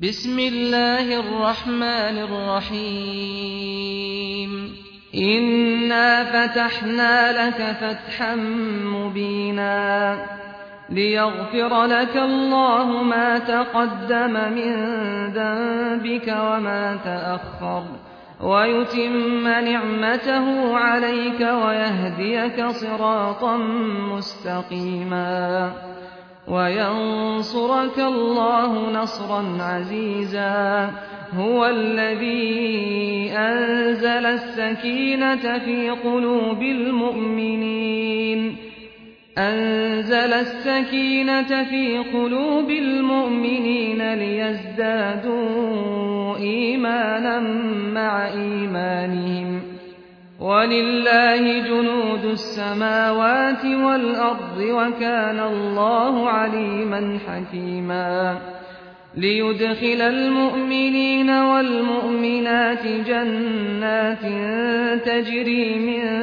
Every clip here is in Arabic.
بسم الله الرحمن الرحيم إنا فتحنا لك فتحا مبينا ليغفر لك الله ما تقدم من ذنبك وما تأخر ويتم نعمته عليك ويهديك صراطا مستقيما وينصرك الله نصرا عزيزا هو الذي أنزل السكينة في قلوب المؤمنين ليزدادوا إيمانا مع إيمانهم ولله جنود السماوات والأرض وكان الله عليما حكيما ليدخل المؤمنين والمؤمنات جنات تجري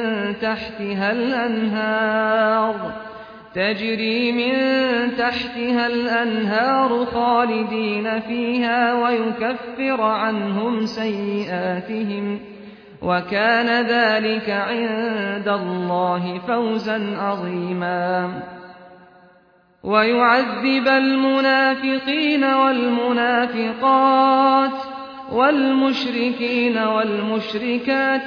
من تحتها الأنهار خالدين فيها ويكفر عنهم سيئاتهم وكان ذلك عند الله فوزا عظيما ويعذب المنافقين والمنافقات والمشركين والمشركات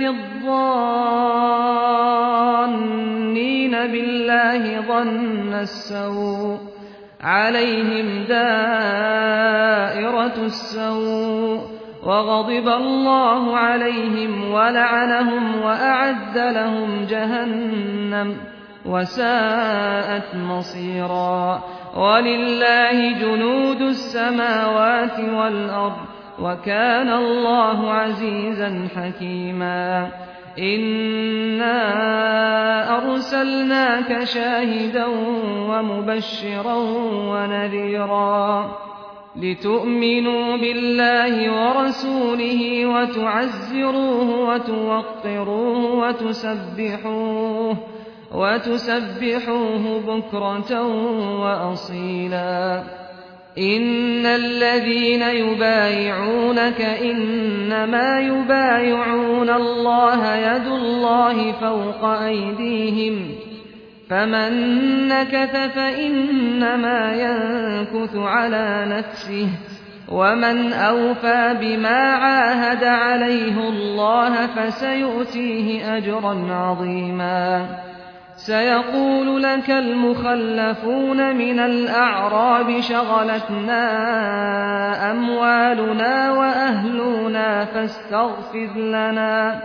الظانين بالله ظن السوء عليهم دائرة السوء وغضب الله عليهم ولعنهم وأعد لهم جهنم وساءت مصيرا ولله جنود السماوات والأرض وكان الله عزيزا حكيما إنا أرسلناك شاهدا ومبشرا ونذيرا لتؤمنوا بالله ورسوله وتعزروه وتوقروه وتسبحوه بكرة وأصيلا إن الذين يبايعونك إنما يبايعون الله يد الله فوق أيديهم فمن نكث فإنما ينكث على نفسه ومن أوفى بما عاهد عليه الله فسيؤتيه أجرا عظيما سيقول لك المخلفون من الأعراب شغلتنا أموالنا وأهلنا فاستغفر لنا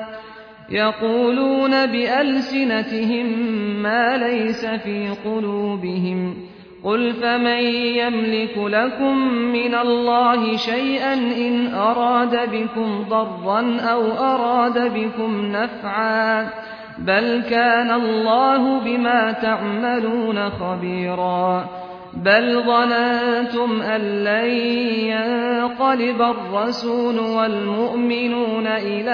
يقولون بألسنتهم ما ليس في قلوبهم قل فمن يملك لكم من الله شيئا إن أراد بكم ضرا أو أراد بكم نفعا بل كان الله بما تعملون خبيرا بل ظننتم أن لن ينقلب الرسول والمؤمنون إلى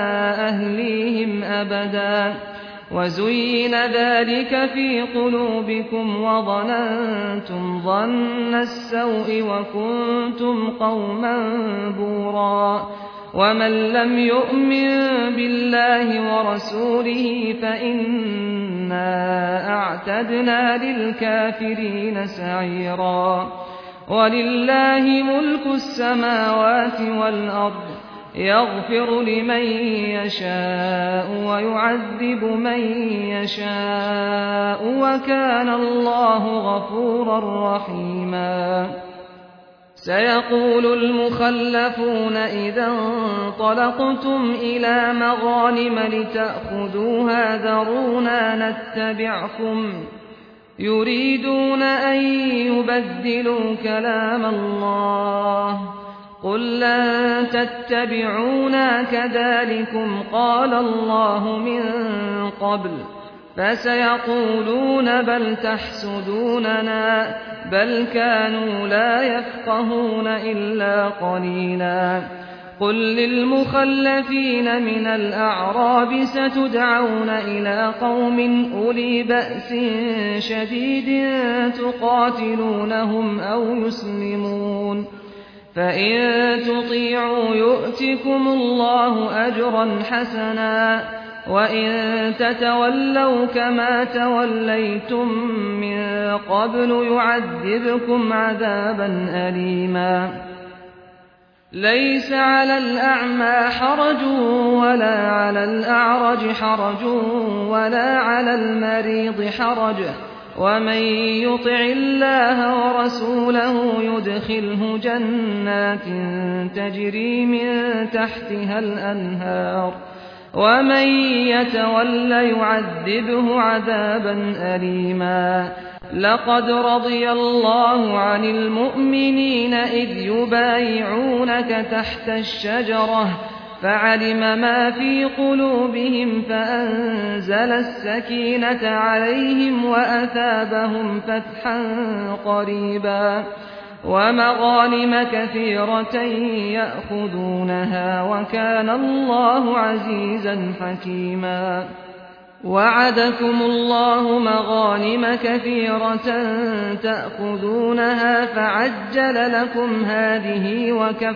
أهليهم أبدا وزين ذلك في قلوبكم وظننتم ظن السوء وكنتم قوما بورا ومن لم يؤمن بالله ورسوله فإنا أعتدنا للكافرين سعيرا ولله ملك السماوات والأرض يغفر لمن يشاء ويعذب من يشاء وكان الله غفورا رحيما سيقول المخلفون إذا انطلقتم إلى مغانم لتأخذوها ذرونا نتبعكم يريدون أن يبدلوا كلام الله قل لن تتبعونا كذلكم قال الله من قبل فسيقولون بل تحسدوننا بل كانوا لا يفقهون إلا قليلا قل للمخلفين من الأعراب ستدعون إلى قوم أولي بأس شديد تقاتلونهم أو يسلمون فإن تطيعوا يؤتكم الله أجرا حسنا وإن تتولوا كما توليتم من قبل يعذبكم عذابا أليما ليس على الأعمى حرج ولا على الأعرج حرج ولا على المريض حرج ومن يطع الله ورسوله يدخله جنات تجري من تحتها الأنهار ومن يتول يعذبه عذابا أليما لقد رضي الله عن المؤمنين إذ يبايعونك تحت الشجرة فعلم ما في قلوبهم فأنزل السكينة عليهم وأثابهم فتحا قريبا ومغانم كثيرة يأخذونها وكان الله عزيزا حكيما وعدكم الله مغانم كثيرة تأخذونها فعجل لكم هذه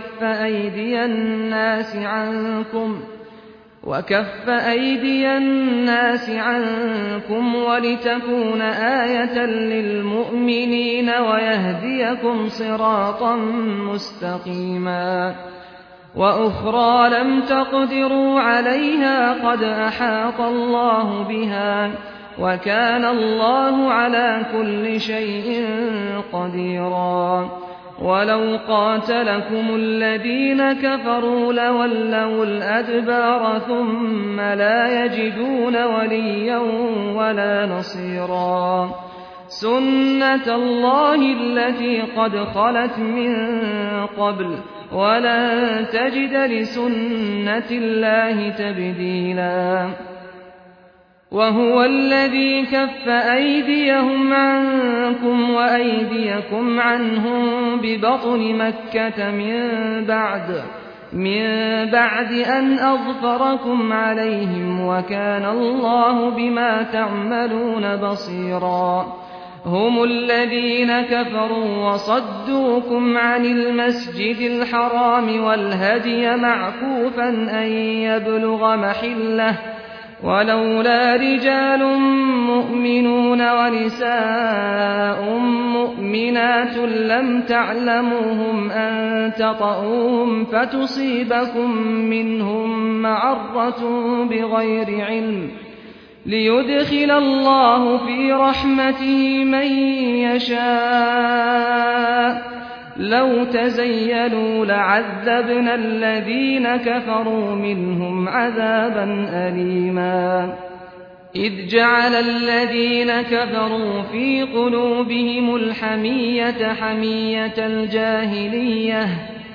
وكف أيدي الناس عنكم ولتكون آية للمؤمنين ويهديكم صراطا مستقيما وأخرى لم تقدروا عليها قد أحاط الله بها وكان الله على كل شيء قديرا ولو قاتلكم الذين كفروا لولوا الأدبار ثم لا يجدون وليا ولا نصيرا سنة الله التي قد خلت من قبل ولن تجد لسنة الله تبديلا وهو الذي كف أيديهم عنكم وأيديكم عنهم ببطن مكة من بعد أن أظفركم عليهم وكان الله بما تعملون بصيرا هم الذين كفروا وصدوكم عن المسجد الحرام والهدي معكوفا أن يبلغ محله ولولا رجال مؤمنون ونساء مؤمنات لم تعلموهم أن تطؤوهم فتصيبكم منهم معرة بغير علم ليدخل الله في رحمته من يشاء لو تزيلوا لعذبنا الذين كفروا منهم عذابا أليما إذ جعل الذين كفروا في قلوبهم الحمية حمية الجاهلية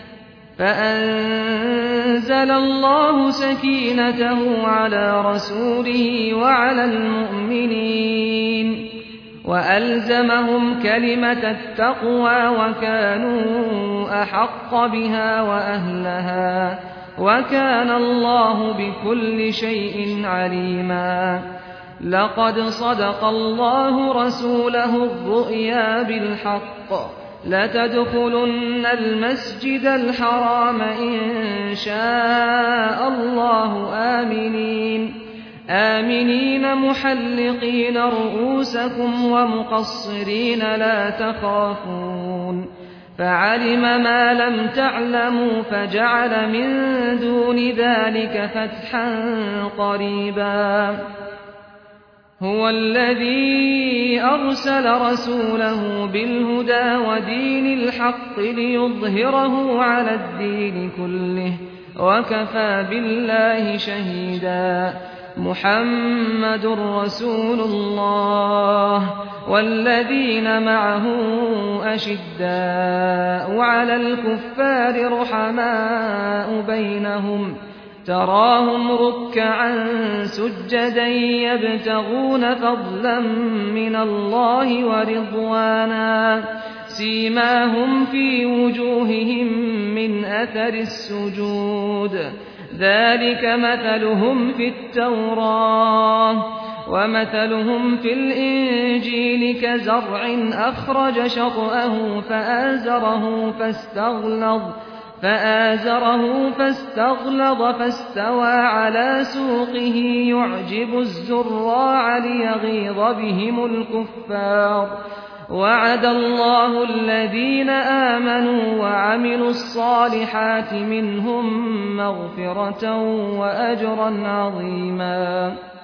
فأنزل الله سكينته على رسوله وعلى المؤمنين وألزمهم كلمة التقوى وكانوا أحق بها وأهلها وكان الله بكل شيء عليما لقد صدق الله رسوله الرؤيا بالحق لتدخلن المسجد الحرام إن شاء الله آمنين محلقين رؤوسكم ومقصرين لا تخافون فعلم ما لم تعلموا فجعل من دون ذلك فتحا قريبا هو الذي أرسل رسوله بالهدى ودين الحق ليظهره على الدين كله وكفى بالله شهيدا محمد رسول الله والذين معه أشداء على الكفار رحماء بينهم تراهم ركعا سجدا يبتغون فضلا من الله ورضوانا سيماهم في وجوههم من أثر السجود ذلك مثلهم في التوراة ومثلهم في الإنجيل كزرع أخرج شطأه فآزره فاستغلظ فاستوى على سوقه يعجب الزراع ليغيظ بهم الكفار وعد الله الذين آمنوا وعملوا الصالحات منهم مغفرة وأجرا عظيما